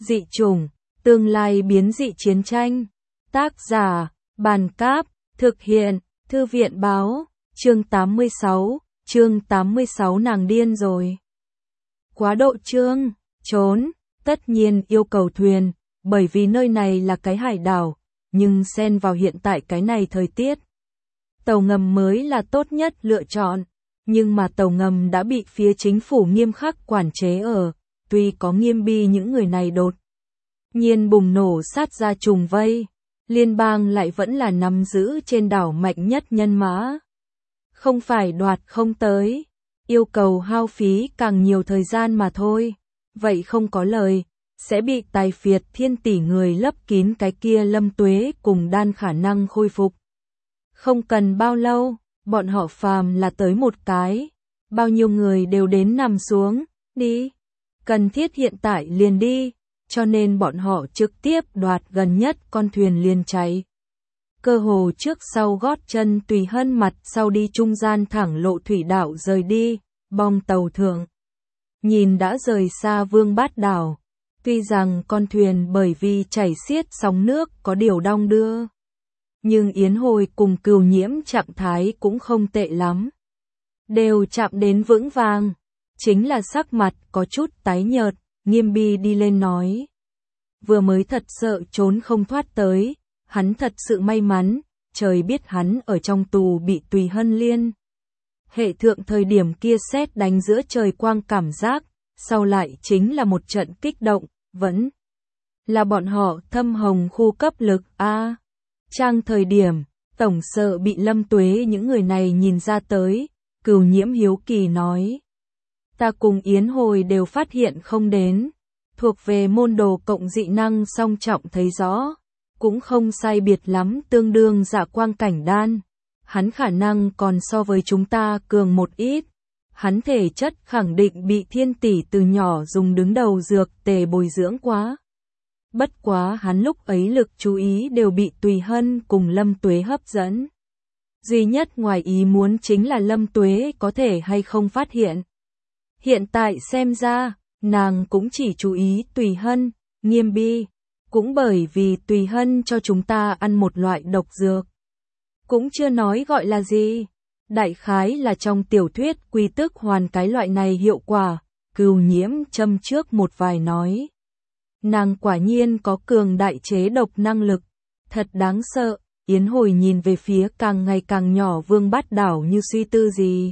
Dị chủng, tương lai biến dị chiến tranh. Tác giả, Bàn Cáp, thực hiện, Thư viện Báo, chương 86, nàng điên rồi. Quá độ chương, trốn, tất nhiên yêu cầu thuyền, bởi vì nơi này là cái hải đảo, nhưng xen vào hiện tại cái này thời tiết. Tàu ngầm mới là tốt nhất lựa chọn, nhưng mà tàu ngầm đã bị phía chính phủ nghiêm khắc quản chế ở, tuy có nghiêm bi những người này đột nhiên bùng nổ sát ra trùng vây, liên bang lại vẫn là nắm giữ trên đảo mạnh nhất nhân mã. Không phải đoạt không tới, yêu cầu hao phí càng nhiều thời gian mà thôi, vậy không có lời, sẽ bị tài phiệt thiên tỷ người lấp kín cái kia Lâm Tuế cùng đan khả năng khôi phục. Không cần bao lâu, bọn họ phàm là tới một cái, bao nhiêu người đều đến nằm xuống, đi, cần thiết hiện tại liền đi, cho nên bọn họ trực tiếp đoạt gần nhất con thuyền liền cháy. Cơ hồ trước sau gót chân tùy hân mặt sau đi trung gian thẳng lộ thủy đảo rời đi, bong tàu thượng. Nhìn đã rời xa Vương Bát đảo, tuy rằng con thuyền bởi vì chảy xiết sóng nước có điều đong đưa. Nhưng Yến Hồi cùng Cửu Nhiễm trạng thái cũng không tệ lắm. Đều chạm đến vững vàng, chính là sắc mặt có chút tái nhợt, Nghiêm Bi đi lên nói. Vừa mới thật sợ trốn không thoát tới, hắn thật sự may mắn, trời biết hắn ở trong tù bị Tùy Hân liên. Hệ thượng thời điểm kia sét đánh giữa trời quang cảm giác, sau lại chính là một trận kích động, vẫn là bọn họ thâm hồng khu cấp lực A. Trang thời điểm, tổng sợ bị Lâm Tuế những người này nhìn ra tới, Cửu Nhiễm hiếu kỳ nói. Ta cùng Yến Hồi đều phát hiện không đến, thuộc về môn đồ cộng dị năng song trọng thấy rõ, cũng không sai biệt lắm tương đương dạ quang cảnh đan. Hắn khả năng còn so với chúng ta cường một ít, hắn thể chất khẳng định bị thiên tỷ từ nhỏ dùng đứng đầu dược tề bồi dưỡng quá. Bất quá hắn lúc ấy lực chú ý đều bị Tùy Hân cùng Lâm Tuế hấp dẫn. Duy nhất ngoài ý muốn chính là Lâm Tuế có thể hay không phát hiện. Hiện tại xem ra, nàng cũng chỉ chú ý Tùy Hân, Nghiêm Bi, cũng bởi vì Tùy Hân cho chúng ta ăn một loại độc dược. Cũng chưa nói gọi là gì, đại khái là trong tiểu thuyết quy tức hoàn cái loại này hiệu quả, Cửu Nhiễm châm trước một vài nói. Nàng quả nhiên có cường đại chế độc năng lực, thật đáng sợ. Yến Hồi nhìn về phía càng ngày càng nhỏ Vương Bát đảo như suy tư gì.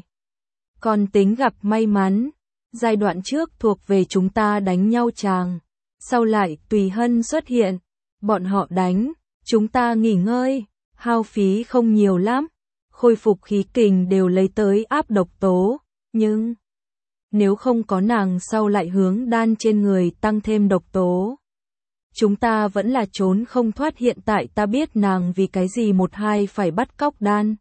Còn tính gặp may mắn, giai đoạn trước thuộc về chúng ta đánh nhau chàng, sau lại Tùy Hân xuất hiện, bọn họ đánh, chúng ta nghỉ ngơi, hao phí không nhiều lắm, khôi phục khí kình đều lấy tới áp độc tố, nhưng nếu không có nàng sau lại hướng đan trên người tăng thêm độc tố. Chúng ta vẫn là trốn không thoát, hiện tại ta biết nàng vì cái gì một hai phải bắt cóc đan.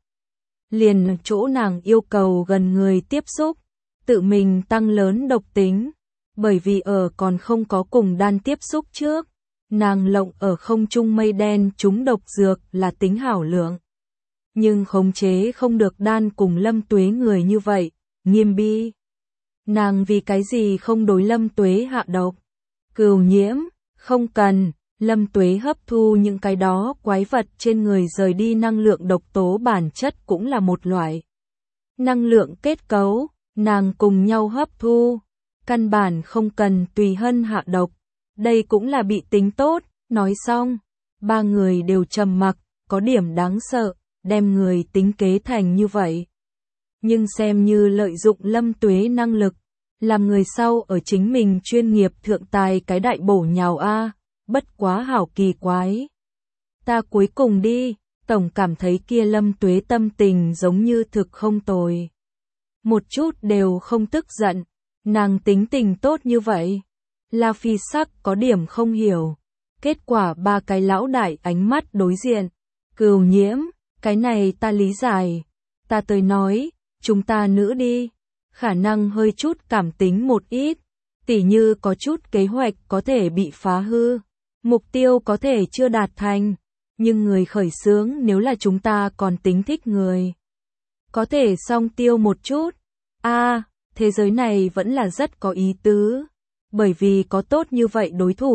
Liền chỗ nàng yêu cầu gần người tiếp xúc, tự mình tăng lớn độc tính, bởi vì ở còn không có cùng đan tiếp xúc trước, nàng lộng ở không trung mây đen trúng độc dược là tính hảo lượng. Nhưng khống chế không được đan cùng Lâm Tuế người như vậy, Nghiêm Bi. Nàng vì cái gì không đối Lâm Tuế hạ độc? Cửu Nhiễm, không cần, Lâm Tuế hấp thu những cái đó quái vật trên người rời đi năng lượng độc tố bản chất cũng là một loại. Năng lượng kết cấu, nàng cùng nhau hấp thu, căn bản không cần Tùy Hân hạ độc, đây cũng là bị tính tốt, nói xong, ba người đều trầm mặc, có điểm đáng sợ, đem người tính kế thành như vậy. Nhưng xem như lợi dụng Lâm Tuế năng lực, làm người sau ở chính mình chuyên nghiệp thượng tài cái đại bổ nhào a, bất quá hảo kỳ quái. Ta cuối cùng đi, tổng cảm thấy kia Lâm Tuế tâm tình giống như thực không tồi. Một chút đều không tức giận, nàng tính tình tốt như vậy. La Phi sắc có điểm không hiểu. Kết quả ba cái lão đại ánh mắt đối diện. Cửu Nhiễm, cái này ta lý giải. Ta tới nói, chúng ta nữ đi. Khả năng hơi chút cảm tính một ít. Tỉ như có chút kế hoạch có thể bị phá hư. Mục tiêu có thể chưa đạt thành. Nhưng người khởi xướng nếu là chúng ta còn tính thích người. Có thể song tiêu một chút. Thế giới này vẫn là rất có ý tứ. Bởi vì có tốt như vậy đối thủ,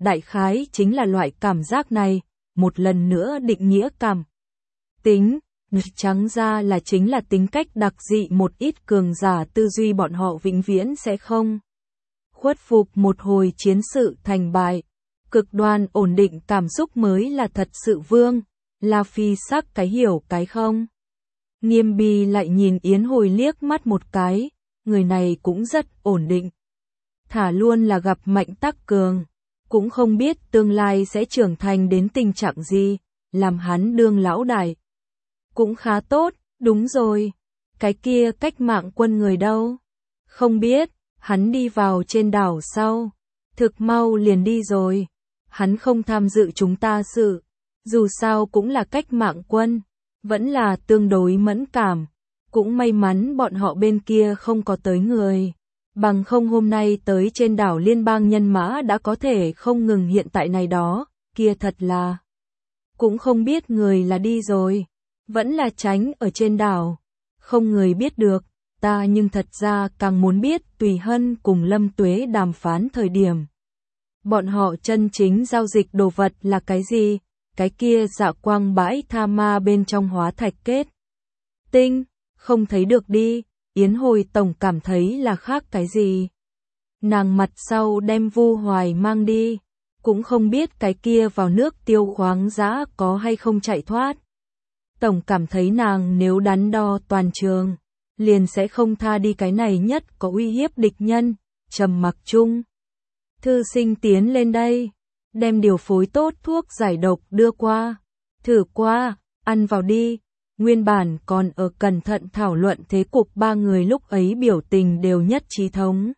đại khái chính là loại cảm giác này, một lần nữa định nghĩa cảm tính, trắng ra là chính là tính cách đặc dị một ít cường giả tư duy bọn họ vĩnh viễn sẽ không khuất phục một hồi chiến sự thành bại. Cực đoan ổn định cảm xúc mới là thật sự vương, là phi sắc cái hiểu cái không. Nghiêm Bì lại nhìn Yến Hồi liếc mắt một cái, người này cũng rất ổn định. Thả luôn là gặp Mạnh Tắc Cường, cũng không biết tương lai sẽ trưởng thành đến tình trạng gì, làm hắn đương lão đại. Cũng khá tốt, đúng rồi. Cái kia cách mạng quân người đâu? Không biết, hắn đi vào trên đảo sau. Thực mau liền đi rồi. Hắn không tham dự chúng ta sự. Dù sao cũng là cách mạng quân. Vẫn là tương đối mẫn cảm. Cũng may mắn bọn họ bên kia không có tới người. Bằng không hôm nay tới trên đảo liên bang nhân mã đã có thể không ngừng hiện tại này đó. Kia thật là. Cũng không biết người là đi rồi. Vẫn là tránh ở trên đảo. Không người biết được. Ta nhưng thật ra càng muốn biết Tùy Hân cùng Lâm Tuế đàm phán thời điểm. Bọn họ chân chính giao dịch đồ vật là cái gì? Cái kia dạ quang bãi tha ma bên trong hóa thạch kết. Tinh, không thấy được đi. Yến Hồi tổng cảm thấy là khác cái gì? Nàng mặt sau đem Vu Hoài mang đi. Cũng không biết cái kia vào nước tiêu khoáng dã có hay không chạy thoát. Tổng cảm thấy nàng nếu đắn đo toàn trường, liền sẽ không tha đi cái này nhất có uy hiếp địch nhân. Trầm mặc chung. Thư Sinh tiến lên đây, đem điều phối tốt thuốc giải độc đưa qua. Thử qua, ăn vào đi. Nguyên bản còn ở cẩn thận thảo luận thế cục ba người lúc ấy biểu tình đều nhất trí thống.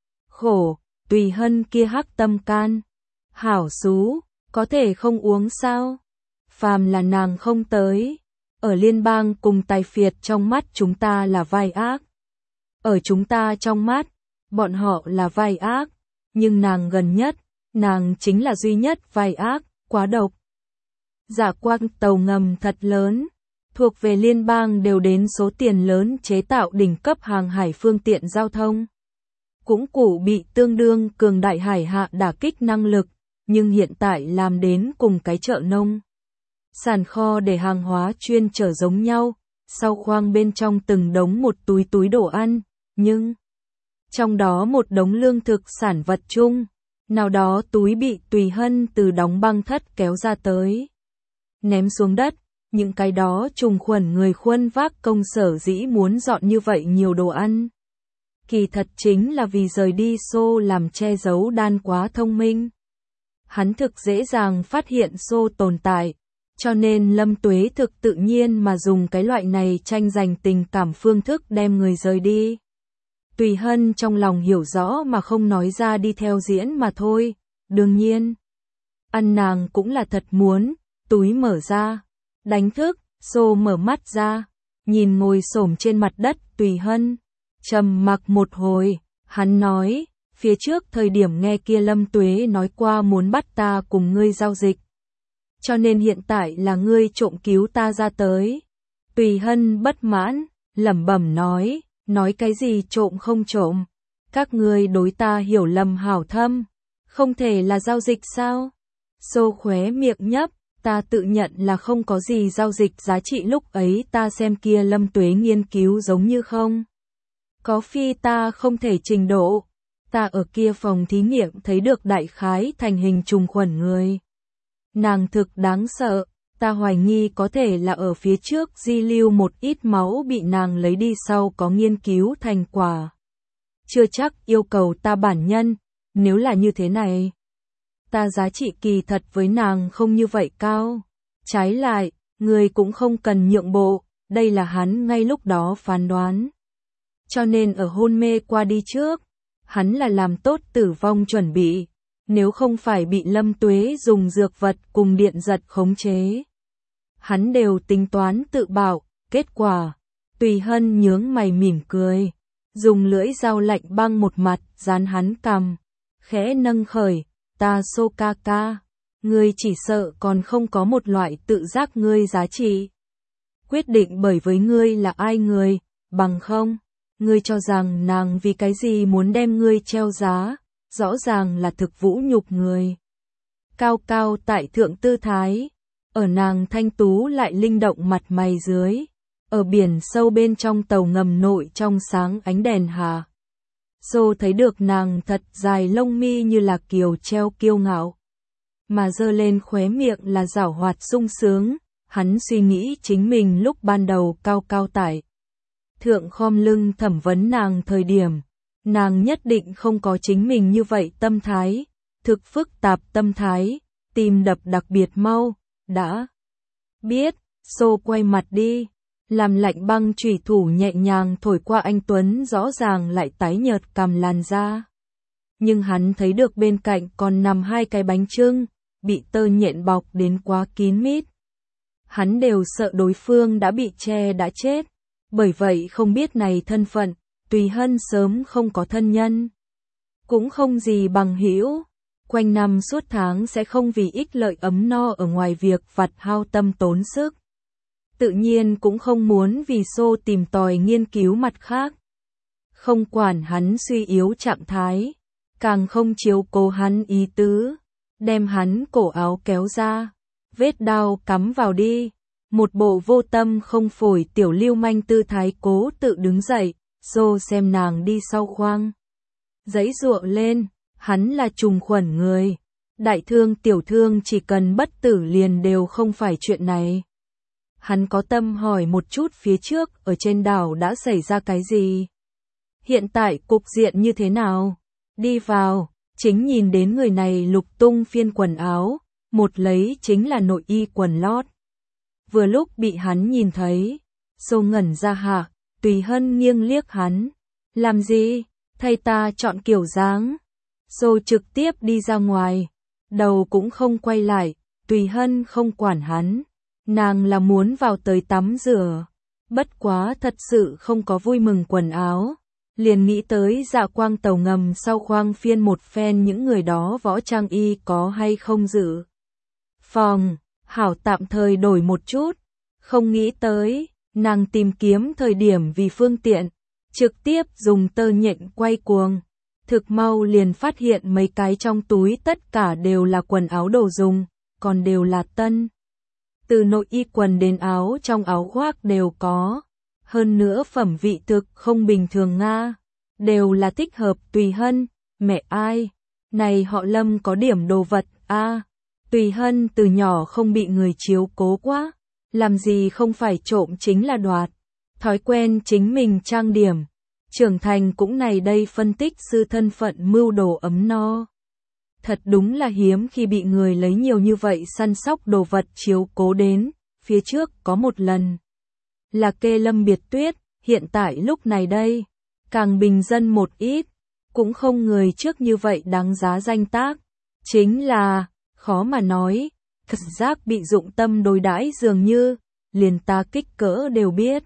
Khổ, Tùy Hân kia hắc tâm can. Hảo xú, có thể không uống sao? Phàm là nàng không tới. Ở liên bang cùng tài phiệt trong mắt chúng ta là vai ác. Ở chúng ta trong mắt, bọn họ là vai ác. Nhưng nàng gần nhất, nàng chính là duy nhất vai ác, quá độc. Dạ quang tàu ngầm thật lớn, thuộc về liên bang đều đến số tiền lớn chế tạo đỉnh cấp hàng hải phương tiện giao thông. Cũng cụ bị tương đương cường đại hải hạ đả kích năng lực, nhưng hiện tại làm đến cùng cái chợ nông. Sàn kho để hàng hóa chuyên chở giống nhau, sau khoang bên trong từng đống một túi túi đồ ăn, nhưng trong đó một đống lương thực sản vật chung, nào đó túi bị Tùy Hân từ đóng băng thất kéo ra tới. Ném xuống đất, những cái đó trùng khuẩn người khuân vác công sở dĩ muốn dọn như vậy nhiều đồ ăn. Kỳ thật chính là vì rời đi xô làm che giấu đan quá thông minh. Hắn thực dễ dàng phát hiện xô tồn tại, cho nên Lâm Tuế thực tự nhiên mà dùng cái loại này tranh giành tình cảm phương thức đem người rời đi. Tùy Hân trong lòng hiểu rõ mà không nói ra đi theo diễn mà thôi, đương nhiên. Ăn nàng cũng là thật muốn, túi mở ra, đánh thức, xô mở mắt ra, nhìn ngồi xổm trên mặt đất Tùy Hân, trầm mặc một hồi, hắn nói, phía trước thời điểm nghe kia Lâm Tuế nói qua muốn bắt ta cùng ngươi giao dịch. Cho nên hiện tại là ngươi trộm cứu ta ra tới. Tùy Hân bất mãn, lẩm bẩm nói cái gì trộm không trộm. Các ngươi đối ta hiểu lầm hảo thâm, không thể là giao dịch sao? Xô khóe miệng nhấp, ta tự nhận là không có gì giao dịch giá trị lúc ấy ta xem kia Lâm Tuế nghiên cứu giống như không. Có phi ta không thể trình độ, ta ở kia phòng thí nghiệm thấy được đại khái thành hình trùng khuẩn người. Nàng thực đáng sợ, ta hoài nghi có thể là ở phía trước di lưu một ít máu bị nàng lấy đi sau có nghiên cứu thành quả. Chưa chắc yêu cầu ta bản nhân, nếu là như thế này. Ta giá trị kỳ thật với nàng không như vậy cao. Trái lại, người cũng không cần nhượng bộ, đây là hắn ngay lúc đó phán đoán. Cho nên ở hôn mê qua đi trước, hắn là làm tốt tử vong chuẩn bị. Nếu không phải bị Lâm Tuế dùng dược vật cùng điện giật khống chế. Hắn đều tính toán tự bảo, kết quả. Tùy Hân nhướng mày mỉm cười. Dùng lưỡi dao lạnh băng một mặt, dán hắn cằm. Khẽ nâng khởi, ta Sô ca ca. Ngươi chỉ sợ còn không có một loại tự giác ngươi giá trị. Quyết định bởi với ngươi là ai người, bằng không. Ngươi cho rằng nàng vì cái gì muốn đem ngươi treo giá. Rõ ràng là thực vũ nhục người. cao cao tại thượng tư thái, ở nàng thanh tú lại linh động mặt mày dưới, ở biển sâu bên trong tàu ngầm nội trong sáng ánh đèn hà. Xô thấy được nàng thật dài lông mi như là kiều treo kiêu ngạo, mà giơ lên khóe miệng là giảo hoạt sung sướng, hắn suy nghĩ chính mình lúc ban đầu cao cao tại thượng khom lưng thẩm vấn nàng thời điểm, nàng nhất định không có chính mình như vậy tâm thái, thực phức tạp tâm thái, tim đập đặc biệt mau, đã biết, Xô quay mặt đi, làm lạnh băng chủy thủ nhẹ nhàng thổi qua anh Tuấn rõ ràng lại tái nhợt cằm làn da. Nhưng hắn thấy được bên cạnh còn nằm 2 cái bánh chưng, bị tơ nhện bọc đến quá kín mít. Hắn đều sợ đối phương đã bị che đã chết, bởi vậy không biết này thân phận, Tùy Hân sớm không có thân nhân, cũng không gì bằng hữu, quanh năm suốt tháng sẽ không vì ích lợi ấm no ở ngoài việc vặt hao tâm tốn sức. Tự nhiên cũng không muốn vì Xô tìm tòi nghiên cứu mặt khác. Không quản hắn suy yếu trạng thái, càng không chiếu cố hắn ý tứ, đem hắn cổ áo kéo ra, vết đao cắm vào đi, một bộ vô tâm không phổi tiểu lưu manh tư thái cố tự đứng dậy, Xô xem nàng đi sau khoang. Giãy giụa lên, hắn là trùng khuẩn người, đại thương tiểu thương chỉ cần bất tử liền đều không phải chuyện này. Hắn có tâm hỏi một chút phía trước ở trên đảo đã xảy ra cái gì? Hiện tại cục diện như thế nào? Đi vào, chính nhìn đến người này lục tung phiên quần áo, một lấy chính là nội y quần lót. Vừa lúc bị hắn nhìn thấy, Xô ngẩn ra hả, Tùy Hân nghiêng liếc hắn. Làm gì? Thay ta chọn kiểu dáng. Xô trực tiếp đi ra ngoài, đầu cũng không quay lại, Tùy Hân không quản hắn. Nàng là muốn vào tới tắm rửa, bất quá thật sự không có vui mừng quần áo, liền nghĩ tới Dạ Quang tàu ngầm sau khoang phiên một phen những người đó võ trang y có hay không dự phòng, hảo tạm thời đổi một chút, không nghĩ tới, nàng tìm kiếm thời điểm vì phương tiện, trực tiếp dùng tơ nhện quay cuồng, thực mau liền phát hiện mấy cái trong túi tất cả đều là quần áo đồ dùng, còn đều là tân. Từ nội y quần đến áo trong áo khoác đều có, hơn nữa phẩm vị thực không bình thường Nga, đều là thích hợp Tùy Hân, mẹ ai, này họ Lâm có điểm đồ vật a. Tùy Hân từ nhỏ không bị người chiếu cố quá, làm gì không phải trộm chính là đoạt, thói quen chính mình trang điểm, trưởng thành cũng này đây phân tích sư thân phận mưu đồ ấm no. Thật đúng là hiếm khi bị người lấy nhiều như vậy săn sóc đồ vật chiếu cố đến, phía trước có một lần. Là kê Lâm Biệt Tuyết, hiện tại lúc này đây, càng bình dân một ít, cũng không người trước như vậy đáng giá danh tác. Chính là, khó mà nói, thật giác bị dụng tâm đối đãi dường như, liền ta kích cỡ đều biết.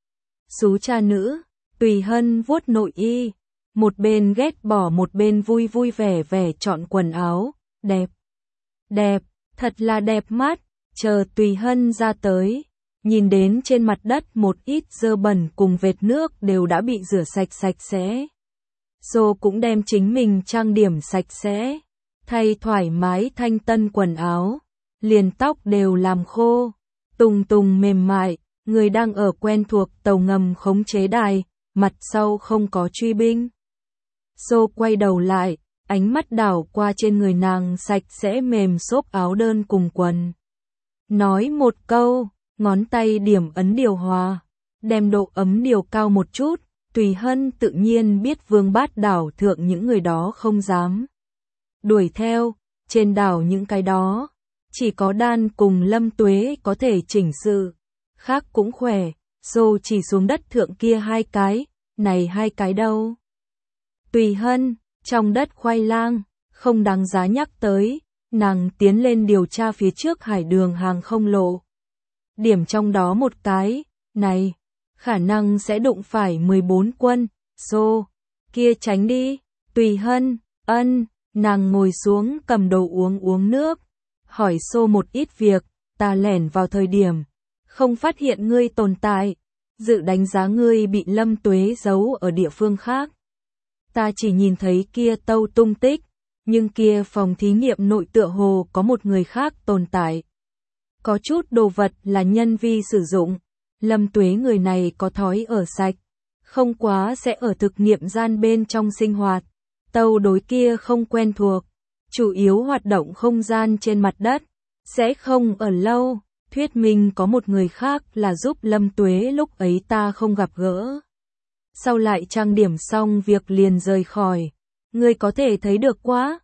Xú cha nữ, Tùy Hân vuốt nội y. Một bên ghét bỏ một bên vui vui vẻ vẻ chọn quần áo, đẹp, đẹp, thật là đẹp mắt, chờ Tùy Hân ra tới, nhìn đến trên mặt đất một ít dơ bẩn cùng vệt nước đều đã bị rửa sạch sạch sẽ. Xô cũng đem chính mình trang điểm sạch sẽ, thay thoải mái thanh tân quần áo, liền tóc đều làm khô, tùng tùng mềm mại, người đang ở quen thuộc tàu ngầm khống chế đài, mặt sau không có truy binh. Xô quay đầu lại, ánh mắt đảo qua trên người nàng sạch sẽ mềm xốp áo đơn cùng quần. Nói một câu, ngón tay điểm ấn điều hòa, đem độ ấm điều cao một chút, Tùy Hân tự nhiên biết Vương Bát đảo thượng những người đó không dám đuổi theo, trên đảo những cái đó, chỉ có Đan cùng Lâm Tuế có thể chỉnh sự, khác cũng khỏe, Xô chỉ xuống đất thượng kia 2 cái, này 2 cái đâu. Tùy Hân, trong đất khoai lang, không đáng giá nhắc tới, nàng tiến lên điều tra phía trước hải đường hàng không lộ. Điểm trong đó một cái, này, khả năng sẽ đụng phải 14 quân, Xô, kia tránh đi, Tùy Hân, nàng ngồi xuống cầm đồ uống nước, hỏi Xô một ít việc, ta lẻn vào thời điểm, không phát hiện ngươi tồn tại, dự đánh giá ngươi bị Lâm Tuế giấu ở địa phương khác. Ta chỉ nhìn thấy kia tâu tung tích, Nhưng kia phòng thí nghiệm nội tựa hồ có một người khác tồn tại. Có chút đồ vật là nhân vi sử dụng. Lâm Tuế người này có thói ở sạch, không quá sẽ ở thực nghiệm gian bên trong sinh hoạt. Tâu đối kia không quen thuộc, chủ yếu hoạt động không gian trên mặt đất, sẽ không ở lâu. Thuyết minh có một người khác là giúp Lâm Tuế lúc ấy ta không gặp gỡ. Sau lại trang điểm xong việc liền rời khỏi. Người có thể thấy được quá.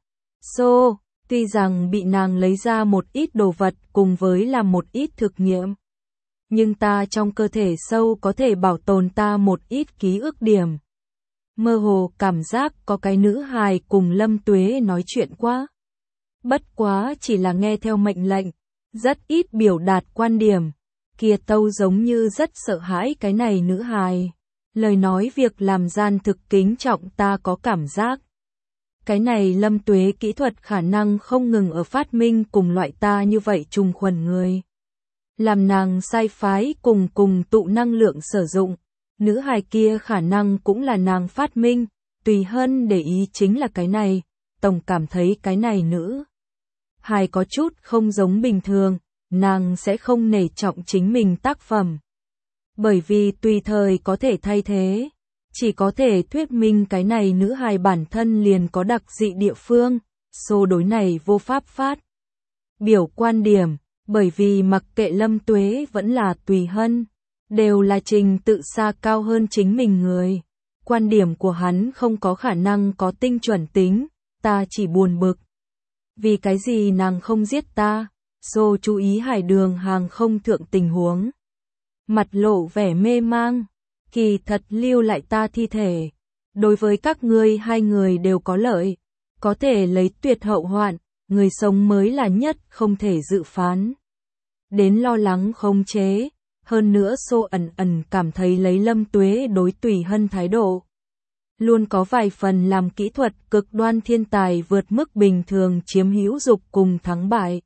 Tuy rằng bị nàng lấy ra một ít đồ vật cùng với làm một ít thực nghiệm. Nhưng ta trong cơ thể sâu có thể bảo tồn ta một ít ký ức điểm. Mơ hồ cảm giác có cái nữ hài cùng Lâm Tuế nói chuyện quá. Bất quá chỉ là nghe theo mệnh lệnh, rất ít biểu đạt quan điểm. Kia Tâu giống như rất sợ hãi cái này nữ hài. Lời nói việc làm gian thực kính trọng ta có cảm giác. Cái này Lâm Tuế kỹ thuật khả năng không ngừng ở phát minh cùng loại ta như vậy trùng khuẩn người. Làm nàng sai phái cùng tụ năng lượng sử dụng. Nữ hài kia khả năng cũng là nàng phát minh, Tùy Hân để ý chính là cái này, tổng cảm thấy cái này nữ hài có chút không giống bình thường, nàng sẽ không nể trọng chính mình tác phẩm. Bởi vì tùy thời có thể thay thế, chỉ có thể thuyết minh cái này nữ hài bản thân liền có đặc dị địa phương, số đối này vô pháp phát biểu quan điểm, bởi vì mặc kệ Lâm Tuế vẫn là Tùy Hân, đều là trình tự xa cao hơn chính mình người. Quan điểm của hắn không có khả năng có tinh chuẩn tính, ta chỉ buồn bực. Vì cái gì nàng không giết ta? Chú ý hải đường hàng không thượng tình huống. Mặt lộ vẻ mê mang, kỳ thật lưu lại ta thi thể. Đối với các ngươi hai người đều có lợi, có thể lấy tuyệt hậu hoạn, người sống mới là nhất không thể dự phán. Đến lo lắng không chế. Hơn nữa ẩn cảm thấy lấy Lâm Tuế đối Tùy Hân thái độ. Luôn có vài phần làm kỹ thuật cực đoan thiên tài vượt mức bình thường chiếm hữu dục cùng thắng bại.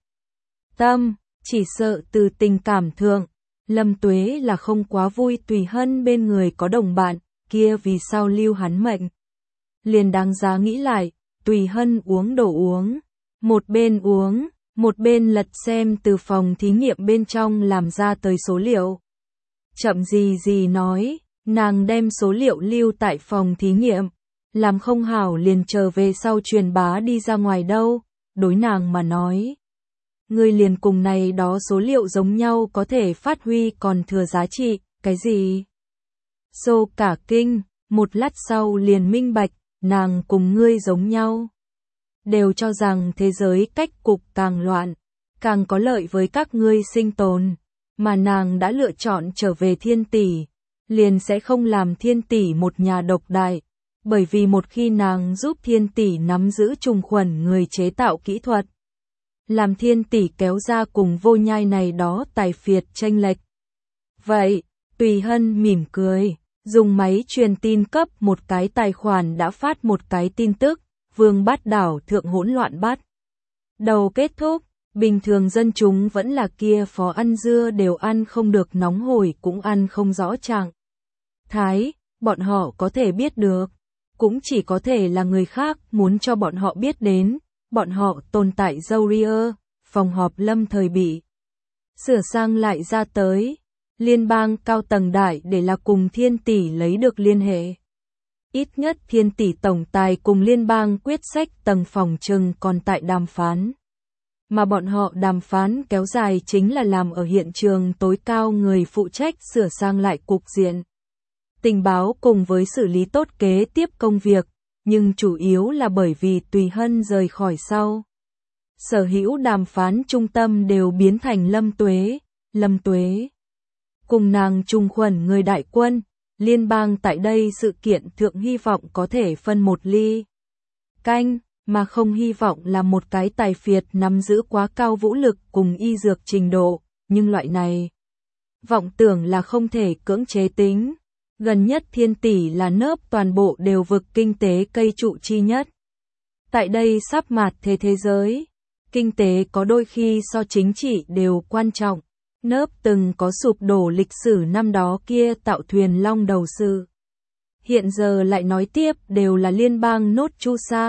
Chỉ sợ từ tình cảm thượng, Lâm Tuế là không quá vui Tùy Hân bên người có đồng bạn, kia vì sao lưu hắn mệnh. Liền đáng giá nghĩ lại, Tùy Hân uống đồ uống, một bên lật xem từ phòng thí nghiệm bên trong làm ra tới số liệu. Chậm gì nói, nàng đem số liệu lưu tại phòng thí nghiệm, làm không hảo liền trở về sau truyền bá đi ra ngoài đâu, đối nàng mà nói. Người liền cùng này đó số liệu giống nhau có thể phát huy còn thừa giá trị, cái gì? Cả kinh, một lát sau liền minh bạch, nàng cùng ngươi giống nhau. Đều cho rằng thế giới cách cục càng loạn, càng có lợi với các ngươi sinh tồn, mà nàng đã lựa chọn trở về Thiên Tỷ, liền sẽ không làm Thiên Tỷ một nhà độc đại, bởi vì một khi nàng giúp Thiên Tỷ nắm giữ trùng khuẩn người chế tạo kỹ thuật, làm Thiên Tỷ kéo ra cùng Vô Nhai này đó tài phiệt chênh lệch. Vậy, Tùy Hân mỉm cười, dùng máy truyền tin cấp một cái tài khoản đã phát một cái tin tức. Vương Bát đảo thượng hỗn loạn bắt đầu kết thúc, bình thường dân chúng vẫn là kia phó ăn dưa đều ăn không được nóng hổi cũng ăn không rõ trạng thái, bọn họ có thể biết được, cũng chỉ có thể là người khác muốn cho bọn họ biết đến, bọn họ tồn tại Zourier, phòng họp lâm thời bị sửa sang lại ra tới, liên bang cao tầng đại để là cùng Thiên Tỷ lấy được liên hệ. Ít nhất Thiên Tỷ tổng tài cùng liên bang quyết sách tầng phòng trừng còn tại đàm phán. Mà bọn họ đàm phán kéo dài chính là làm ở hiện trường tối cao người phụ trách sửa sang lại cục diện. Tình báo cùng với xử lý tốt kế tiếp công việc, nhưng chủ yếu là bởi vì Tùy Hân rời khỏi sau. Sở hữu đàm phán trung tâm đều biến thành Lâm Tuế. Cùng nàng trùng khuẩn người đại quân. Liên bang tại đây sự kiện thượng hy vọng có thể phân một ly canh, mà không hy vọng là một cái tài phiệt nắm giữ quá cao vũ lực cùng y dược trình độ, nhưng loại này vọng tưởng là không thể cưỡng chế tính. Gần nhất Thiên Tỷ là nớp toàn bộ đều vực kinh tế cây trụ chi nhất. Tại đây sắp mạt thế giới, kinh tế có đôi khi so chính trị đều quan trọng. Nớp từng có sụp đổ lịch sử năm đó kia tạo thuyền long đầu sự. Hiện giờ lại nói tiếp đều là liên bang nốt chu sa,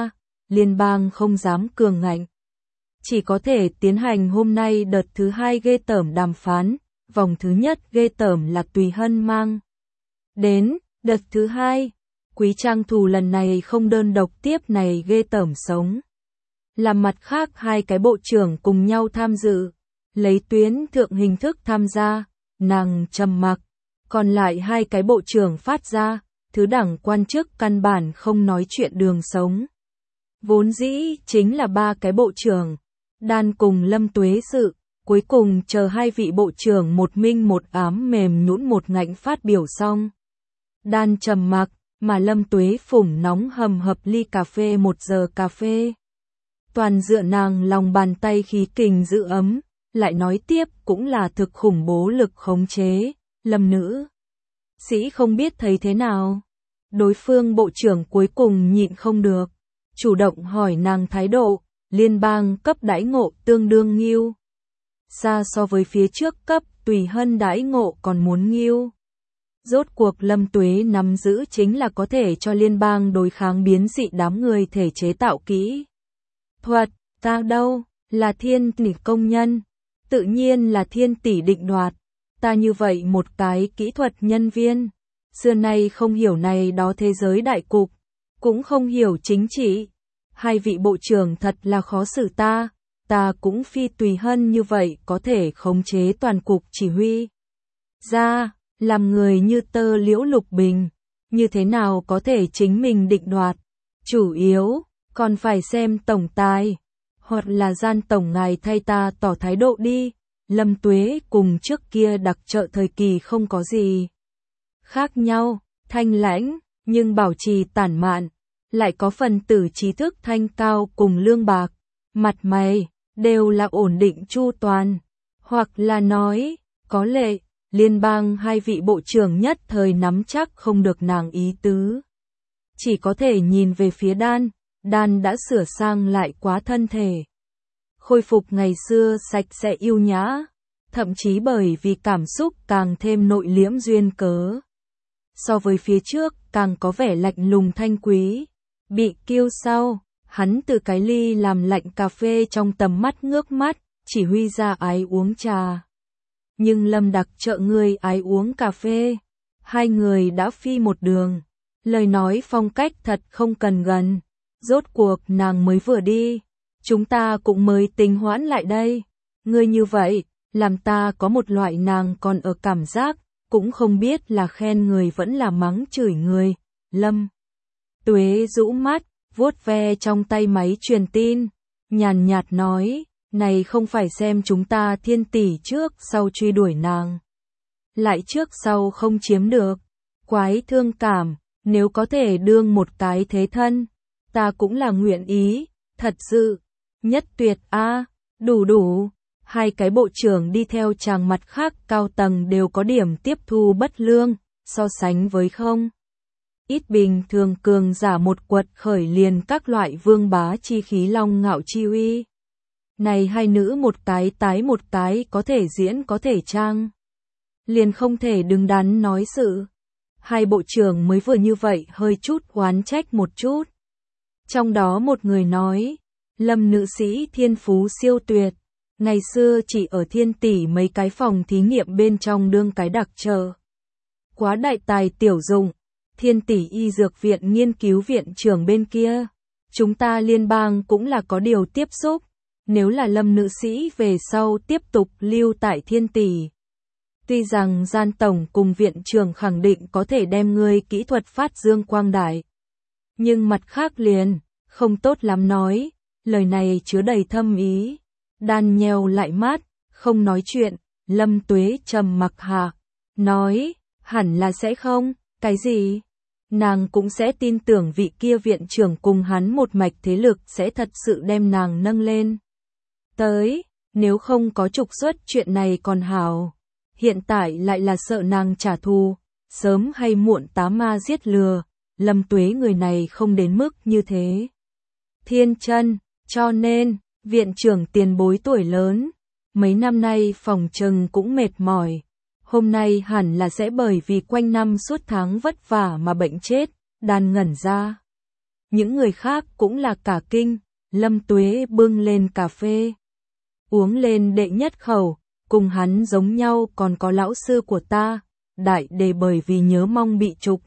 liên bang không dám cường ngạnh. Chỉ có thể tiến hành hôm nay đợt thứ 2 ghê tởm đàm phán, vòng thứ nhất ghê tởm là Tùy Hân mang đến, đợt thứ 2, Quý Trang Thù lần này không đơn độc tiếp này ghê tởm sống. Làm mặt khác hai cái bộ trưởng cùng nhau tham dự, lấy tuyến thượng hình thức tham gia, nàng trầm mặc, còn lại hai cái bộ trưởng phát ra, thứ đẳng quan chức căn bản không nói chuyện đường sống. Vốn dĩ chính là ba cái bộ trưởng, Đan cùng Lâm Tuế sự, cuối cùng chờ hai vị bộ trưởng một minh một ám mềm nhũn một ngạnh phát biểu xong. Đan trầm mặc, mà Lâm Tuế phủng nóng hầm hập ly cà phê 1 giờ cà phê. Toàn dựa nàng lòng bàn tay khí kình giữ ấm, lại nói tiếp cũng là thực khủng bố lực khống chế, Lâm nữ sĩ không biết thấy thế nào. Đối phương bộ trưởng cuối cùng nhịn không được, chủ động hỏi nàng thái độ, liên bang cấp đãi ngộ tương đương nghiêu. Xa so với phía trước cấp Tùy Hân đãi ngộ còn muốn nghiêu. Rốt cuộc Lâm Tuế nắm giữ chính là có thể cho liên bang đối kháng biến dị đám người thể chế tạo kỹ thuật, ta đâu, là thiên tỷ công nhân, tự nhiên là thiên tỷ định đoạt, ta như vậy một cái kỹ thuật nhân viên, xưa nay không hiểu này đó thế giới đại cục, cũng không hiểu chính trị, hai vị bộ trưởng thật là khó xử ta cũng phi Tùy Hân như vậy có thể khống chế toàn cục chỉ huy. Ra, làm người như tơ Liễu Lục Bình, như thế nào có thể chính mình định đoạt, chủ yếu, còn phải xem tổng tài, hoặc là Gian tổng ngài thay ta tỏ thái độ đi, Lâm Tuế cùng trước kia đặc trợ thời kỳ không có gì khác nhau, thanh lãnh, nhưng bảo trì tản mạn, lại có phần tử trí thức thanh cao cùng lương bạc, mặt mày, đều là ổn định chu toàn, hoặc là nói, có lệ, liên bang hai vị bộ trưởng nhất thời nắm chắc không được nàng ý tứ. Chỉ có thể nhìn về phía Đan đã sửa sang lại quá thân thể. Khôi phục ngày xưa sạch sẽ yêu nhã, thậm chí bởi vì cảm xúc càng thêm nội liễm duyên cớ. So với phía trước càng có vẻ lạnh lùng thanh quý, bị kiêu sau, hắn từ cái ly làm lạnh cà phê trong tầm mắt ngước mắt, chỉ huy ra ái uống trà. Nhưng Lâm đặc trợ người ái uống cà phê, hai người đã phi một đường, lời nói phong cách thật không cần gần, rốt cuộc nàng mới vừa đi, chúng ta cũng mới tính hoãn lại đây, ngươi như vậy, làm ta có một loại nàng còn ở cảm giác, cũng không biết là khen người vẫn là mắng chửi người, Lâm Tuế rũ mắt, vuốt ve trong tay máy truyền tin, nhàn nhạt nói, này không phải xem chúng ta thiên tỷ trước sau truy đuổi nàng. Lại trước sau không chiếm được, quái thương cảm, nếu có thể đương một cái thế thân, ta cũng là nguyện ý, thật sự, nhất tuyệt a, đủ, hai cái bộ trưởng đi theo chàng mặt khác cao tầng đều có điểm tiếp thu bất lương, so sánh với không. Ít bình thường cường giả một quật khởi liền các loại vương bá chi khí long ngạo chi uy. Này hai nữ một cái tái một cái có thể diễn có thể trang. Liền không thể đứng đắn nói sự. Hai bộ trưởng mới vừa như vậy hơi chút oán trách một chút. Trong đó một người nói, Lâm nữ sĩ thiên phú siêu tuyệt. Ngày xưa chỉ ở thiên tỷ mấy cái phòng thí nghiệm bên trong đương cái đặc trợ. Quá đại tài tiểu dụng. Thiên tỷ y dược viện nghiên cứu viện trưởng bên kia. Chúng ta liên bang cũng là có điều tiếp xúc. Nếu là Lâm nữ sĩ về sau tiếp tục lưu tại thiên tỷ. Tuy rằng Gian tổng cùng viện trưởng khẳng định có thể đem ngươi kỹ thuật phát dương quang đại. Nhưng mặt khác liền, không tốt lắm nói, lời này chứa đầy thâm ý. Đan nheo lại mắt, không nói chuyện, Lâm Tuế trầm mặc hạ, nói, hẳn là sẽ không, cái gì? Nàng cũng sẽ tin tưởng vị kia viện trưởng cùng hắn một mạch thế lực sẽ thật sự đem nàng nâng lên. Tới, nếu không có trục xuất chuyện này còn hảo, hiện tại lại là sợ nàng trả thù, sớm hay muộn tá ma giết lừa, Lâm Tuế người này không đến mức như thế. Thiên chân, cho nên, viện trưởng tiền bối tuổi lớn, mấy năm nay phòng trừng cũng mệt mỏi, hôm nay hẳn là sẽ bởi vì quanh năm suốt tháng vất vả mà bệnh chết, Đan ngẩn ra. Những người khác cũng là cả kinh, Lâm Tuế bưng lên cà phê. Uống lên đệ nhất khẩu, cùng hắn giống nhau còn có lão sư của ta, đại đề bởi vì nhớ mong bị trục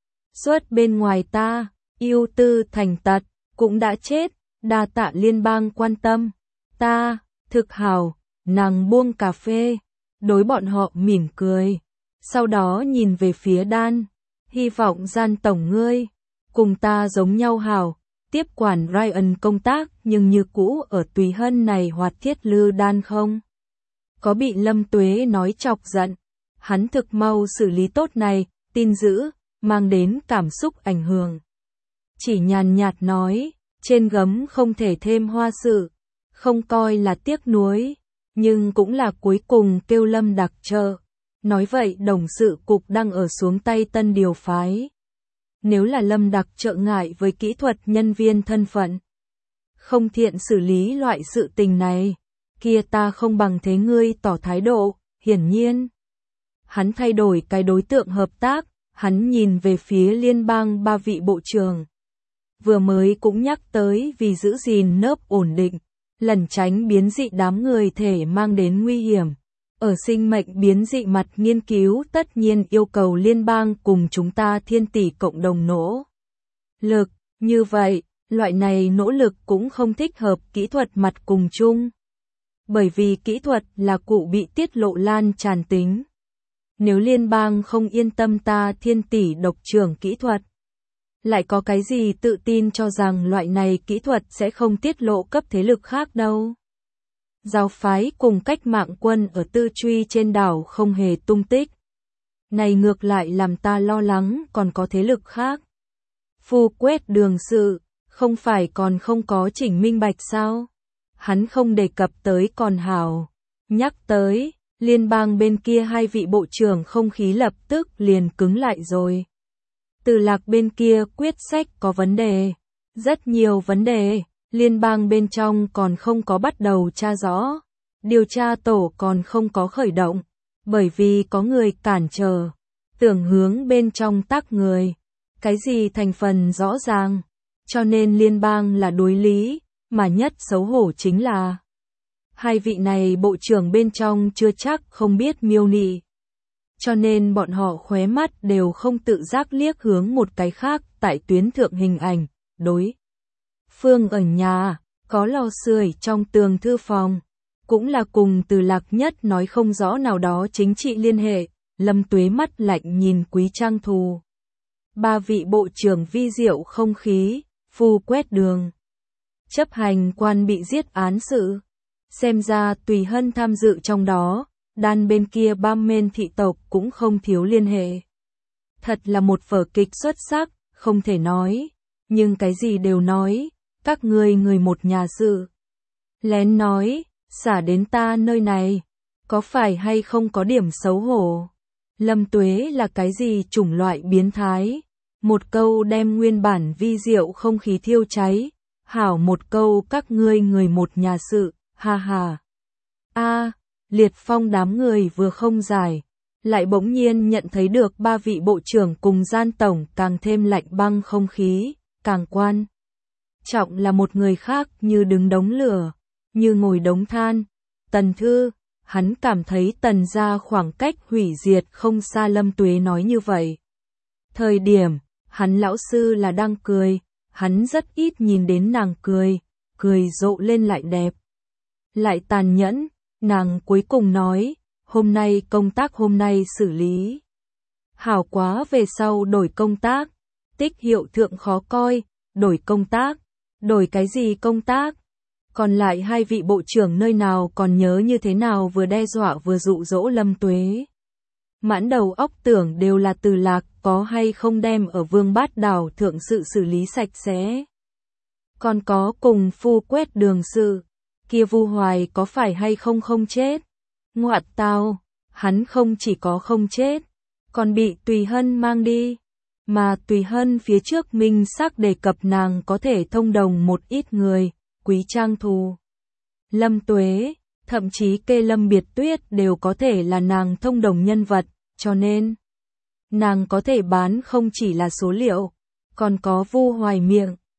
xuất bên ngoài ta, yêu tư thành tật, cũng đã chết, đa tạ liên bang quan tâm. Ta, thực hào, nàng buông cà phê, đối bọn họ mỉm cười. Sau đó nhìn về phía Đan, hy vọng Gian tổng ngươi, cùng ta giống nhau hào, tiếp quản Ryan công tác nhưng như cũ ở Tùy Hân này hoạt thiết lư Đan không? Có bị Lâm Tuế nói chọc giận, hắn thực mau xử lý tốt này, tin dữ, mang đến cảm xúc ảnh hưởng. Chỉ nhàn nhạt nói, trên gấm không thể thêm hoa sự, không coi là tiếc nuối, nhưng cũng là cuối cùng kêu Lâm đặc trợ. Nói vậy đồng sự cục đang ở xuống tay tân điều phái. Nếu là Lâm đặc trợ ngại với kỹ thuật nhân viên thân phận, không thiện xử lý loại sự tình này, kia ta không bằng thế ngươi tỏ thái độ, hiển nhiên. Hắn thay đổi cái đối tượng hợp tác, hắn nhìn về phía liên bang ba vị bộ trưởng. Vừa mới cũng nhắc tới vì giữ gìn nớp ổn định, lẩn tránh biến dị đám người thể mang đến nguy hiểm. Ở sinh mệnh biến dị mặt nghiên cứu tất nhiên yêu cầu liên bang cùng chúng ta thiên tỷ cộng đồng nỗ lực, như vậy, loại này nỗ lực cũng không thích hợp kỹ thuật mặt cùng chung. Bởi vì kỹ thuật là cụ bị tiết lộ lan tràn tính. Nếu liên bang không yên tâm ta thiên tỷ độc trưởng kỹ thuật, lại có cái gì tự tin cho rằng loại này kỹ thuật sẽ không tiết lộ cấp thế lực khác đâu. Giáo phái cùng cách mạng quân ở Tư Truy trên đảo không hề tung tích. Này ngược lại làm ta lo lắng còn có thế lực khác. Phu quét đường sự, không phải còn không có chỉnh minh bạch sao? Hắn không đề cập tới còn hảo. Nhắc tới, liên bang bên kia hai vị bộ trưởng không khí lập tức liền cứng lại rồi. Từ Lạc bên kia quyết sách có vấn đề. Rất nhiều vấn đề. Liên bang bên trong còn không có bắt đầu tra rõ, điều tra tổ còn không có khởi động, bởi vì có người cản trở, tưởng hướng bên trong tác người, cái gì thành phần rõ ràng, cho nên liên bang là đối lý, mà nhất xấu hổ chính là hai vị này bộ trưởng bên trong chưa chắc không biết miêu nị, cho nên bọn họ khóe mắt đều không tự giác liếc hướng một cái khác tại tuyến thượng hình ảnh, đối phương ở nhà, có lò sưởi trong tường thư phòng, cũng là cùng Từ Lạc nhất nói không rõ nào đó chính trị liên hệ, Lâm Tuế mắt lạnh nhìn Quý Trang Thù. Ba vị bộ trưởng vi diệu không khí, phu quét đường. Chấp hành quan bị giết án sự. Xem ra Tùy Hân tham dự trong đó, Đan bên kia ba men thị tộc cũng không thiếu liên hệ. Thật là một vở kịch xuất sắc, không thể nói, nhưng cái gì đều nói. Các ngươi người một nhà sự. Lén nói, xả đến ta nơi này, có phải hay không có điểm xấu hổ? Lâm Tuế là cái gì chủng loại biến thái? Một câu đem nguyên bản vi diệu không khí thiêu cháy, hảo một câu các ngươi người một nhà sự, ha ha. Liệt Phong đám người vừa không giải, lại bỗng nhiên nhận thấy được ba vị bộ trưởng cùng Gian tổng càng thêm lạnh băng không khí, càng quan trọng là một người khác như đứng đống lửa, như ngồi đống than. Tần Thư, hắn cảm thấy Tần gia khoảng cách hủy diệt không xa. Lâm Tuế nói như vậy. Thời điểm, hắn lão sư là đang cười, hắn rất ít nhìn đến nàng cười rộ lên lại đẹp. Lại tàn nhẫn, nàng cuối cùng nói, hôm nay công tác hôm nay xử lý. Hảo quá về sau đổi công tác, tích hiệu thượng khó coi, đổi công tác. Đổi cái gì công tác? Còn lại hai vị bộ trưởng nơi nào còn nhớ như thế nào vừa đe dọa vừa dụ dỗ Lâm Tuế. Mãn đầu óc tưởng đều là Từ Lạc có hay không đem ở Vương Bát Đảo thượng sự xử lý sạch sẽ. Còn có cùng phu quét đường sự, kia Vu Hoài có phải hay không không chết. Ngoạn tao, hắn không chỉ có không chết, còn bị Tùy Hân mang đi. Mà Tùy Hân phía trước minh xác đề cập nàng có thể thông đồng một ít người, Quý Trang Thù, Lâm Tuế, thậm chí kê Lâm Biệt Tuyết đều có thể là nàng thông đồng nhân vật, cho nên nàng có thể bán không chỉ là số liệu, còn có Vu Hoài miệng,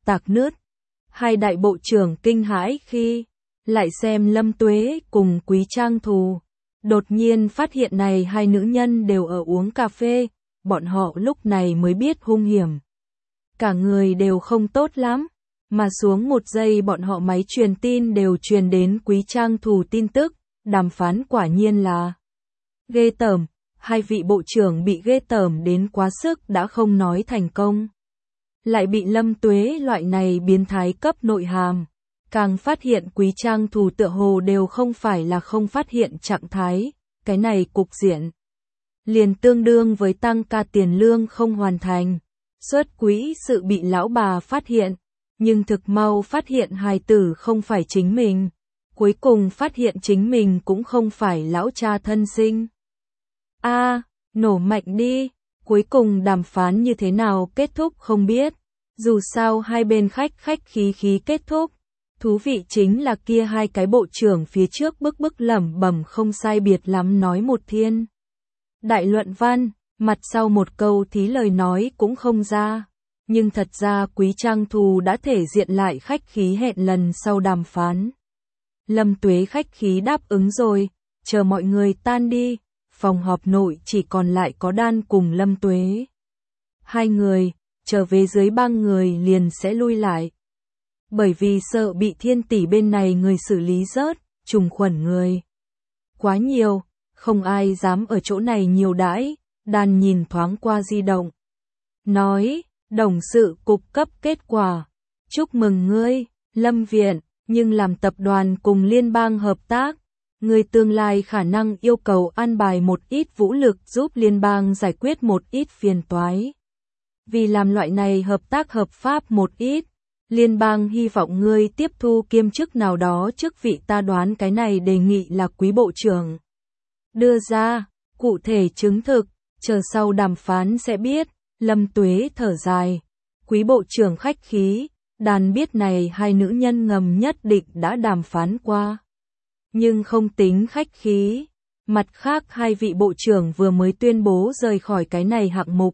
tạc nứt. Hai đại bộ trưởng kinh hãi khi lại xem Lâm Tuế cùng Quý Trang Thù. Đột nhiên phát hiện này hai nữ nhân đều ở uống cà phê, bọn họ lúc này mới biết hung hiểm. Cả người đều không tốt lắm, mà xuống một giây bọn họ máy truyền tin đều truyền đến Quý Trang Thù tin tức, đàm phán quả nhiên là ghê tởm, hai vị bộ trưởng bị ghê tởm đến quá sức đã không nói thành công. Lại bị Lâm Tuế loại này biến thái cấp nội hàm, càng phát hiện Quý Trang Thù tựa hồ đều không phải là không phát hiện trạng thái, cái này cục diện liền tương đương với tăng ca tiền lương không hoàn thành, xuất quỹ sự bị lão bà phát hiện, nhưng thực mau phát hiện hài tử không phải chính mình, cuối cùng phát hiện chính mình cũng không phải lão cha thân sinh. Nổ mạnh đi, cuối cùng đàm phán như thế nào kết thúc không biết, dù sao hai bên khách khí kết thúc. Thú vị chính là kia hai cái bộ trưởng phía trước bức lẩm bẩm không sai biệt lắm nói một thiên đại luận văn, mặt sau một câu thí lời nói cũng không ra, nhưng thật ra Quý Trang Thù đã thể diện lại khách khí hẹn lần sau đàm phán. Lâm Tuế khách khí đáp ứng rồi, chờ mọi người tan đi, phòng họp nội chỉ còn lại có Đan cùng Lâm Tuế. Hai người, trở về dưới bang người liền sẽ lui lại. Bởi vì sợ bị Thiên tỷ bên này người xử lý rớt, trùng khuẩn người quá nhiều, không ai dám ở chỗ này nhiều đãi. Đan nhìn thoáng qua di động, nói, đồng sự cục cấp kết quả, chúc mừng ngươi, Lâm Viện, nhưng làm tập đoàn cùng liên bang hợp tác, người tương lai khả năng yêu cầu an bài một ít vũ lực giúp liên bang giải quyết một ít phiền toái. Vì làm loại này hợp tác hợp pháp một ít, liên bang hy vọng ngươi tiếp thu kiêm chức nào đó chức vị, ta đoán cái này đề nghị là Quý bộ trưởng đưa ra, cụ thể chứng thực, chờ sau đàm phán sẽ biết. Lâm Tuế thở dài, Quý bộ trưởng khách khí, Đàn biết này hai nữ nhân ngầm nhất định đã đàm phán qua, nhưng không tính khách khí. Mặt khác hai vị bộ trưởng vừa mới tuyên bố rời khỏi cái này hạng mục.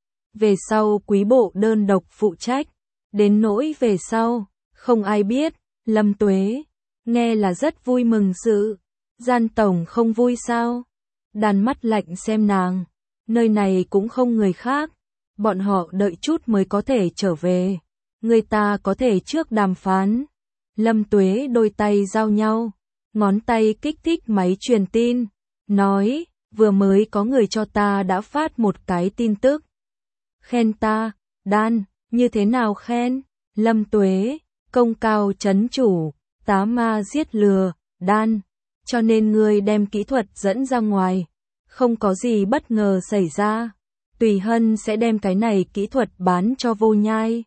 Về sau Quý bộ đơn độc phụ trách, đến nỗi về sau, không ai biết. Lâm Tuế nghe là rất vui mừng sự. Gian tổng không vui sao? Đàn mắt lạnh xem nàng, nơi này cũng không người khác, bọn họ đợi chút mới có thể trở về, người ta có thể trước đàm phán. Lâm Tuế đôi tay giao nhau, ngón tay kích thích máy truyền tin, nói, vừa mới có người cho ta đã phát một cái tin tức. Khen ta. Đan, như thế nào khen? Lâm Tuế, công cao trấn chủ, tá ma giết lừa. Đan, cho nên ngươi đem kỹ thuật dẫn ra ngoài, không có gì bất ngờ xảy ra, Tùy Hân sẽ đem cái này kỹ thuật bán cho Vô Nhai.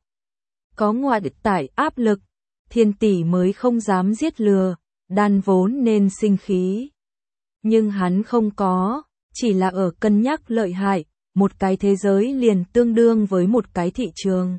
Có ngoại tải áp lực, Thiên tỷ mới không dám giết lừa. Đan vốn nên sinh khí, nhưng hắn không có, chỉ là ở cân nhắc lợi hại. Một cái thế giới liền tương đương với một cái thị trường,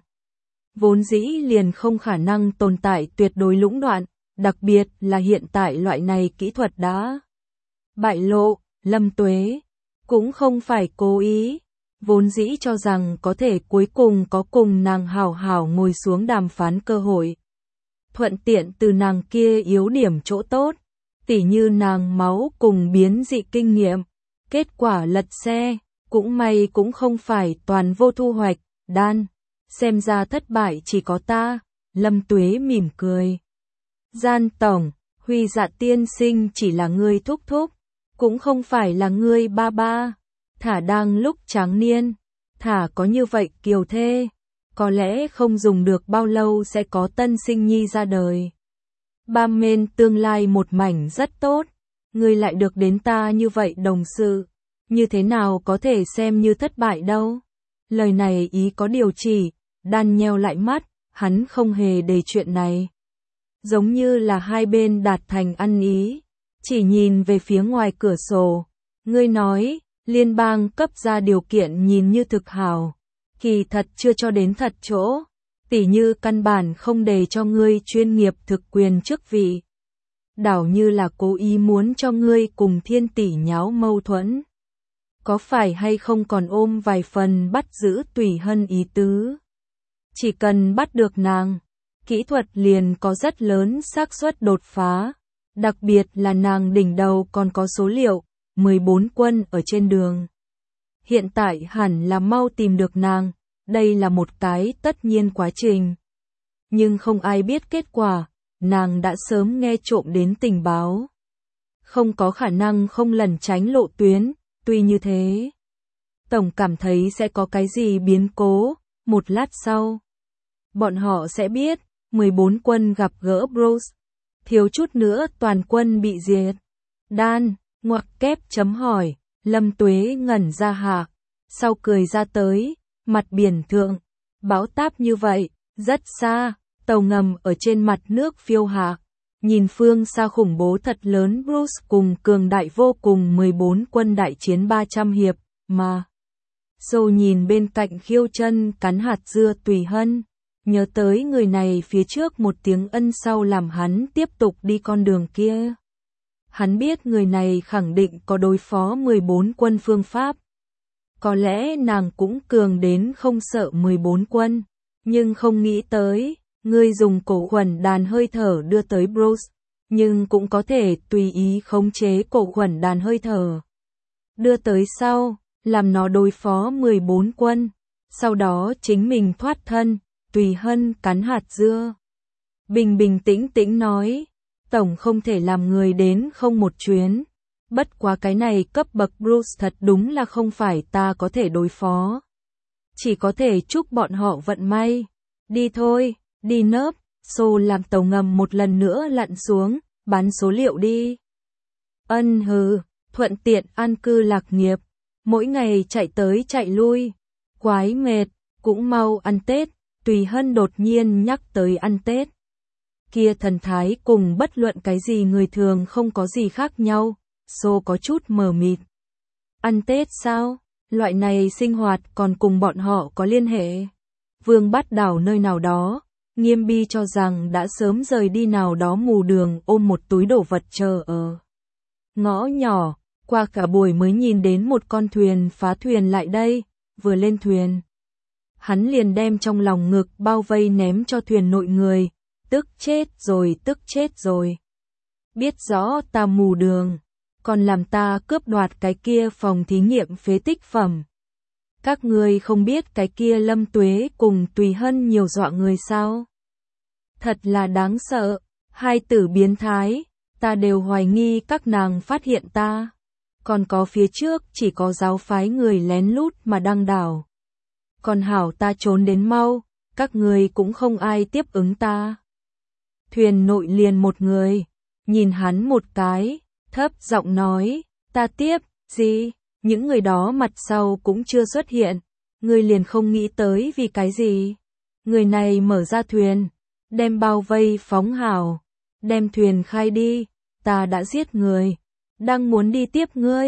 vốn dĩ liền không khả năng tồn tại tuyệt đối lũng đoạn, đặc biệt là hiện tại loại này kỹ thuật đã bại lộ. Lâm Tuế cũng không phải cố ý, vốn dĩ cho rằng có thể cuối cùng có cùng nàng hảo hảo ngồi xuống đàm phán cơ hội, thuận tiện từ nàng kia yếu điểm chỗ tốt, tỉ như nàng máu cùng biến dị kinh nghiệm. Kết quả lật xe, cũng may cũng không phải toàn vô thu hoạch. Đan, xem ra thất bại chỉ có ta. Lâm Tuế mỉm cười. Gian tổng, Huy Dạ tiên sinh chỉ là ngươi thúc thúc, cũng không phải là ngươi ba ba. Thả đang lúc tráng niên, thả có như vậy kiều thê, có lẽ không dùng được bao lâu sẽ có tân sinh nhi ra đời. Ba men tương lai một mảnh rất tốt, ngươi lại được đến ta như vậy đồng sự, như thế nào có thể xem như thất bại đâu. Lời này ý có điều chỉ. Đan nheo lại mắt, hắn không hề để chuyện này, giống như là hai bên đạt thành ăn ý, chỉ nhìn về phía ngoài cửa sổ. Ngươi nói, liên bang cấp ra điều kiện nhìn như thực hảo, kỳ thật chưa cho đến thật chỗ, tỉ như căn bản không để cho ngươi chuyên nghiệp thực quyền chức vị, đảo như là cố ý muốn cho ngươi cùng Thiên tỷ nháo mâu thuẫn. Có phải hay không còn ôm vài phần bắt giữ Tùy Hân ý tứ? Chỉ cần bắt được nàng, kỹ thuật liền có rất lớn xác suất đột phá. Đặc biệt là nàng đỉnh đầu còn có số liệu, 14 quân ở trên đường. Hiện tại hẳn là mau tìm được nàng, đây là một cái tất nhiên quá trình. Nhưng không ai biết kết quả, nàng đã sớm nghe trộm đến tình báo. Không có khả năng không lẩn tránh lộ tuyến, tuy như thế. Tổng cảm thấy sẽ có cái gì biến cố, một lát sau. Bọn họ sẽ biết, 14 quân gặp gỡ Bruce. Thiếu chút nữa toàn quân bị diệt. Đan, ngoặc kép chấm hỏi, Lâm Tuế ngẩn ra hạ, sau cười ra tới, mặt biển thượng, bão táp như vậy, rất xa, tàu ngầm ở trên mặt nước phiêu hạ. Nhìn phương xa khủng bố thật lớn Bruce cùng cường đại vô cùng 14 quân đại chiến 300 hiệp, mà. Dâu nhìn bên cạnh khiêu chân cắn hạt dưa Tùy Hân. Nhớ tới người này phía trước một tiếng ân sau làm hắn tiếp tục đi con đường kia. Hắn biết người này khẳng định có đối phó 14 quân phương pháp. Có lẽ nàng cũng cường đến không sợ 14 quân, nhưng không nghĩ tới, người dùng cổ khuẩn đàn hơi thở đưa tới Bruce, nhưng cũng có thể tùy ý khống chế cổ khuẩn đàn hơi thở. Đưa tới sau, làm nó đối phó 14 quân, sau đó chính mình thoát thân. Tùy Hân cắn hạt dưa. Bình bình tĩnh tĩnh nói, tổng không thể làm người đến không một chuyến. Bất quá cái này cấp bậc Bruce thật đúng là không phải ta có thể đối phó. Chỉ có thể chúc bọn họ vận may. Đi thôi, đi nớp, xô làm tàu ngầm một lần nữa lặn xuống, bán số liệu đi. Ân hừ, thuận tiện an cư lạc nghiệp. Mỗi ngày chạy tới chạy lui. Quái mệt, cũng mau ăn Tết. Tùy Hân đột nhiên nhắc tới ăn Tết. Kia thần thái cùng bất luận cái gì người thường không có gì khác nhau, Xô có chút mờ mịt. Ăn Tết sao? Loại này sinh hoạt còn cùng bọn họ có liên hệ. Vương Bát Đảo nơi nào đó, Nghiêm Bi cho rằng đã sớm rời đi nào đó mù đường ôm một túi đồ vật chờ ở ngõ nhỏ, qua cả buổi mới nhìn đến một con thuyền phá thuyền lại đây, vừa lên thuyền. Hắn liền đem trong lòng ngực bao vây ném cho thuyền nội người, tức chết rồi. Biết rõ ta mù đường, còn làm ta cướp đoạt cái kia phòng thí nghiệm phế tích phẩm. Các ngươi không biết cái kia Lâm Tuế cùng Tùy Hân nhiều dọa người sao? Thật là đáng sợ, hai tử biến thái, ta đều hoài nghi các nàng phát hiện ta. Còn có phía trước chỉ có giáo phái người lén lút mà đăng đảo. Còn hảo ta trốn đến mau, các người cũng không ai tiếp ứng ta. Thuyền nội liền một người, nhìn hắn một cái, thấp giọng nói, ta tiếp, gì, những người đó mặt sau cũng chưa xuất hiện, người liền không nghĩ tới vì cái gì. Người này mở ra thuyền, đem bao vây phóng hào, đem thuyền khai đi, ta đã giết người, đang muốn đi tiếp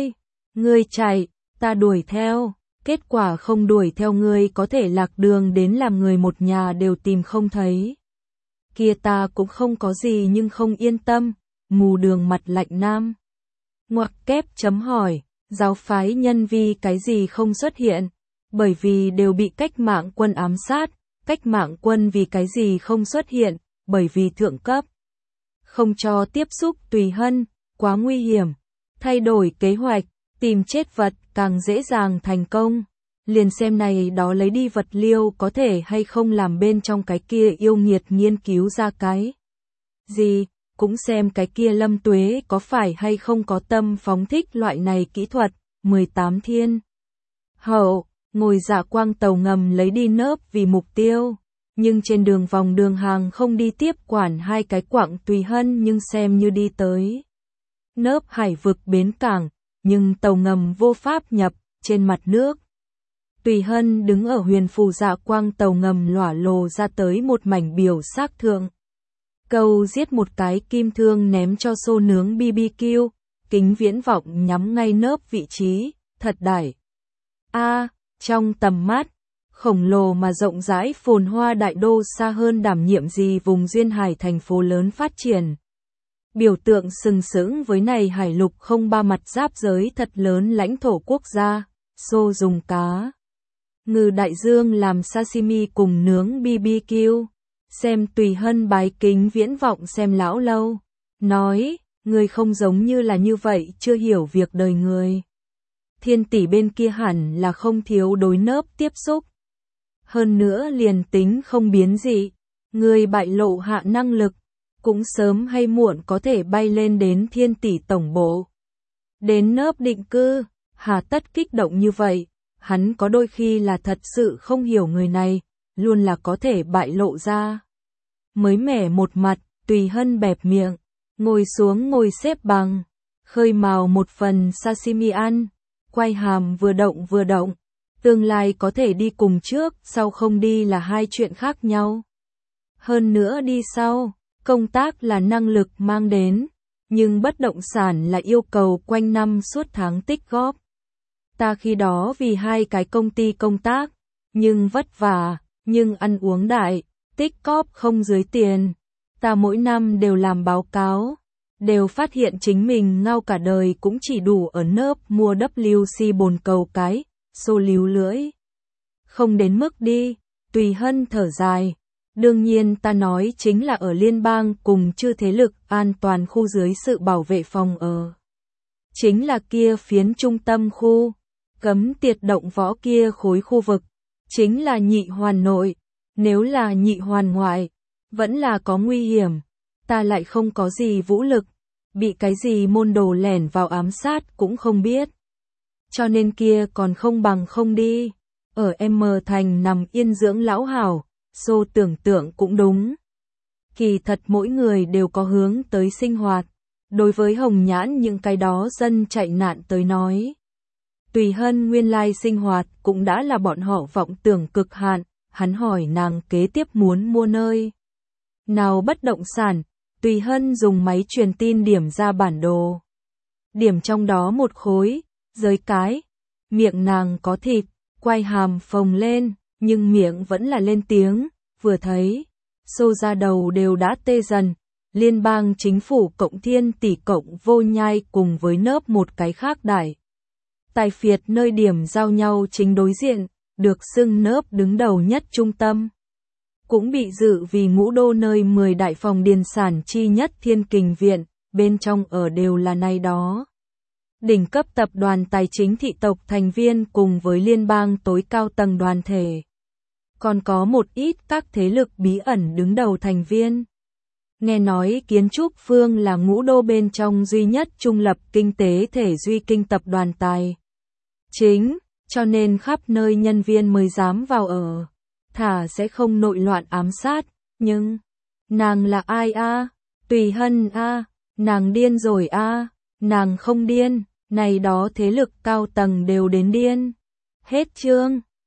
ngươi chạy, ta đuổi theo. Kết quả không đuổi theo ngươi có thể lạc đường đến làm người một nhà đều tìm không thấy. Kia ta cũng không có gì nhưng không yên tâm, mù đường mặt lạnh nam. Ngoặc kép chấm hỏi, giáo phái nhân vi cái gì không xuất hiện, bởi vì đều bị cách mạng quân ám sát, cách mạng quân vì cái gì không xuất hiện, bởi vì thượng cấp. Không cho tiếp xúc Tùy Hân, quá nguy hiểm, thay đổi kế hoạch. Tìm chết vật càng dễ dàng thành công. Liền xem này đó lấy đi vật liêu có thể hay không làm bên trong cái kia yêu nghiệt nghiên cứu ra cái gì, cũng xem cái kia Lâm Tuế có phải hay không có tâm phóng thích loại này kỹ thuật. 18 thiên hậu, ngồi dạ quang tàu ngầm lấy đi nớp vì mục tiêu. Nhưng trên đường vòng đường hàng không đi tiếp quản hai cái quặng Tùy Hân nhưng xem như đi tới nớp hải vực bến cảng. Nhưng tàu ngầm vô pháp nhập, trên mặt nước. Tùy Hân đứng ở huyền phù dạ quang tàu ngầm lỏa lồ ra tới một mảnh biểu xác thượng. Câu giết một cái kim thương ném cho xô nướng BBQ, kính viễn vọng nhắm ngay nớp vị trí, thật đại. Trong tầm mắt, khổng lồ mà rộng rãi phồn hoa đại đô xa hơn đảm nhiệm gì vùng duyên hải thành phố lớn phát triển. Biểu tượng sừng sững với này hải lục không ba mặt giáp giới thật lớn lãnh thổ quốc gia, xô dùng cá. Ngư đại dương làm sashimi cùng nướng BBQ. Xem Tùy Hân bái kính viễn vọng xem lão lâu. Nói, người không giống như là như vậy chưa hiểu việc đời người. Thiên tỷ bên kia hẳn là không thiếu đối nớp tiếp xúc. Hơn nữa liền tính không biến dị, người bại lộ hạ năng lực, cũng sớm hay muộn có thể bay lên đến thiên tỷ tổng bộ. Đến nớp định cư, hà tất kích động như vậy, hắn có đôi khi là thật sự không hiểu người này, luôn là có thể bại lộ ra. Mới mẻ một mặt, Tùy Hân bẹp miệng, ngồi xuống ngồi xếp bằng, khơi mào một phần sashimi ăn, quay hàm vừa động, tương lai có thể đi cùng trước, sau không đi là hai chuyện khác nhau. Hơn nữa đi sau, công tác là năng lực mang đến, nhưng bất động sản là yêu cầu quanh năm suốt tháng tích góp. Ta khi đó vì hai cái công ty công tác, nhưng vất vả, nhưng ăn uống đại, tích góp không dưới tiền. Ta mỗi năm đều làm báo cáo, đều phát hiện chính mình ngao cả đời cũng chỉ đủ ở nớp mua WC bồn cầu cái, xô líu lưỡi. Không đến mức đi, Tùy Hân thở dài. Đương nhiên ta nói chính là ở liên bang cùng chư thế lực an toàn khu dưới sự bảo vệ phòng ở. Chính là kia phiến trung tâm khu, cấm tiệt động võ kia khối khu vực, chính là nhị hoàn nội, nếu là nhị hoàn ngoại, vẫn là có nguy hiểm, ta lại không có gì vũ lực, bị cái gì môn đồ lẻn vào ám sát cũng không biết. Cho nên kia còn không bằng không đi, ở M thành nằm yên dưỡng lão hảo, xô tưởng tượng cũng đúng. Kỳ thật mỗi người đều có hướng tới sinh hoạt, đối với Hồng Nhãn những cái đó dân chạy nạn tới nói. Tùy Hân nguyên lai sinh hoạt cũng đã là bọn họ vọng tưởng cực hạn, hắn hỏi nàng kế tiếp muốn mua nơi nào bất động sản, Tùy Hân dùng máy truyền tin điểm ra bản đồ. Điểm trong đó một khối, dưới cái, miệng nàng có thịt, quay hàm phồng lên, nhưng miệng vẫn là lên tiếng, vừa thấy, xô ra đầu đều đã tê dần. Liên bang chính phủ cộng thiên tỷ cộng vô nhai cùng với nớp một cái khác đại tài phiệt nơi điểm giao nhau chính đối diện, được xưng nớp đứng đầu nhất trung tâm. Cũng bị dự vì ngũ đô nơi 10 đại phòng điền sản chi nhất Thiên Kình Viện, bên trong ở đều là này đó. Đỉnh cấp tập đoàn tài chính thị tộc thành viên cùng với liên bang tối cao tầng đoàn thể. Còn có một ít các thế lực bí ẩn đứng đầu thành viên. Nghe nói Kiến Trúc Phương là ngũ đô bên trong duy nhất trung lập kinh tế thể duy kinh tập đoàn tài chính, cho nên khắp nơi nhân viên mới dám vào ở. Thả sẽ không nội loạn ám sát, nhưng nàng là ai a? Tùy Hân a, nàng điên rồi a, nàng không điên, này đó thế lực cao tầng đều đến điên. Hết chương.